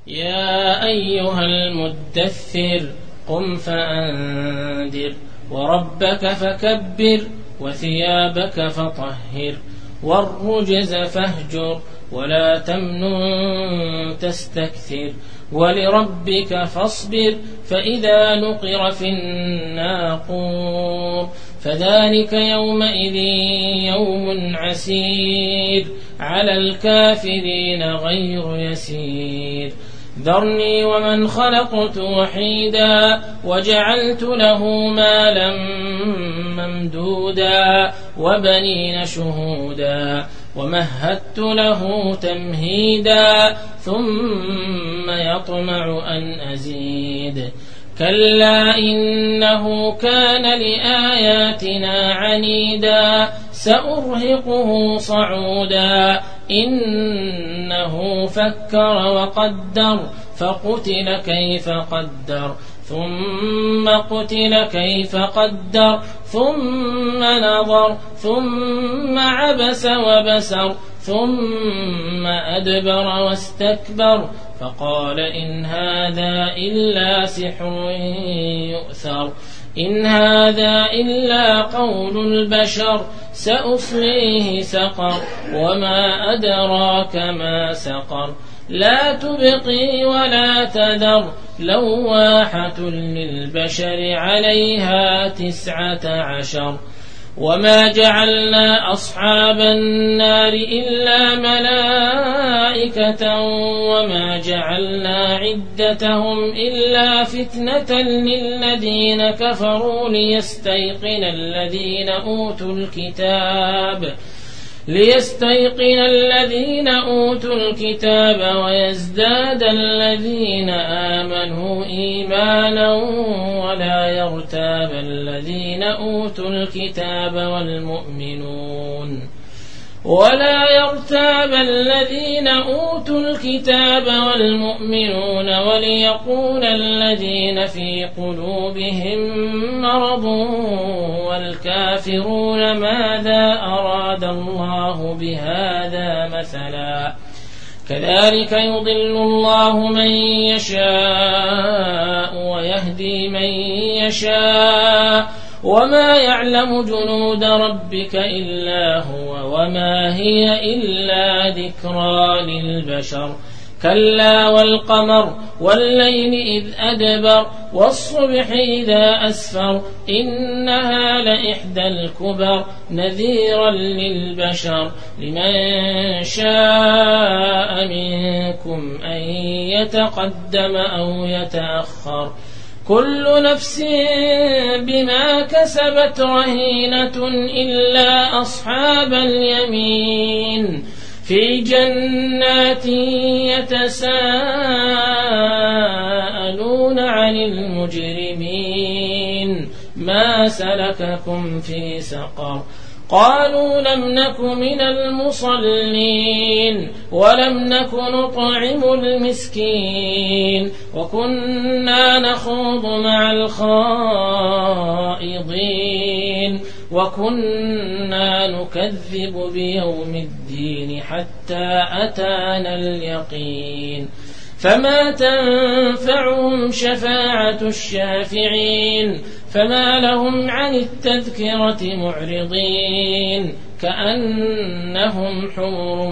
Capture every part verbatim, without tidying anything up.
يا أيها المدثر قم فأنذر وربك فكبر وثيابك فطهر والرجز فاهجر ولا تمنن تستكثر ولربك فاصبر فإذا نقر في الناقور فذلك يومئذ يوم عسير على الكافرين غير يسير ذرني ومن خلقت وحيدا وجعلت له مالا ممدودا وبنين شهودا ومهدت له تمهيدا ثم يطمع أن أزيد كلا إنه كان لآياتنا عنيدا سأرهقه صعودا إنه فكر وقدر فقتل كيف قدر ثم قتل كيف قدر ثم نظر ثم عبس وبسر ثم أدبر واستكبر فقال إن هذا إلا سحر يؤثر إن هذا إلا قول البشر سأصليه سقر وما أدراك ما سقر لا تبقي ولا تذر لواحة للبشر عليها تسعة عشر وما جعلنا أصحاب النار إلا ملائكة وما جعلنا عدتهم إلا فتنة للذين كفروا ليستيقن الذين أوتوا الكتاب ليستيقن الذين أوتوا الكتاب ويزداد الذين آمنوا إيمانا ولا يرتاب الذين أوتوا الكتاب والمؤمنون ولا يرتاب الذين أوتوا الكتاب والمؤمنون وليقول الذين في قلوبهم مرض والكافرون ماذا أراد الله بهذا مثلا كذلك يضل الله من يشاء ويهدي من يشاء وما يعلم جنود ربك إلا هو وما هي إلا ذكرى للبشر كلا والقمر والليل إذ أدبر والصبح إذا أسفر إنها لإحدى الكبر نذيرا للبشر لمن شاء منكم أن يتقدم أو يتأخر كل نفس بما كسبت رهينة إلا أصحاب اليمين في جنات يتساءلون عن المجرمين ما سلككم في سقر قالوا لم نك من المصلين ولم نك نطعم المسكين وكنا نخوض مع الخائضين وكنا نكذب بيوم الدين حتى أتانا اليقين فما تنفعهم شفاعة الشافعين فما لهم عن التذكرة معرضين كأنهم حمر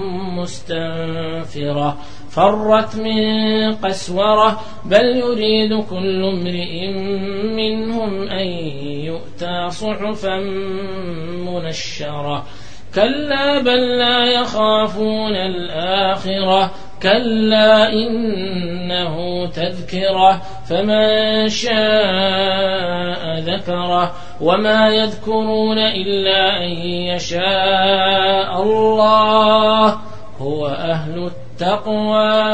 مستنفرة فرت من قسورة بل يريد كل امرئ منهم أن يؤتى صحفا منشرة كلا بل لا يخافون الآخرة كلا إنه تذكرة فمن شاء ذكره وما يذكرون إلا أن يشاء الله هو أهل التقوى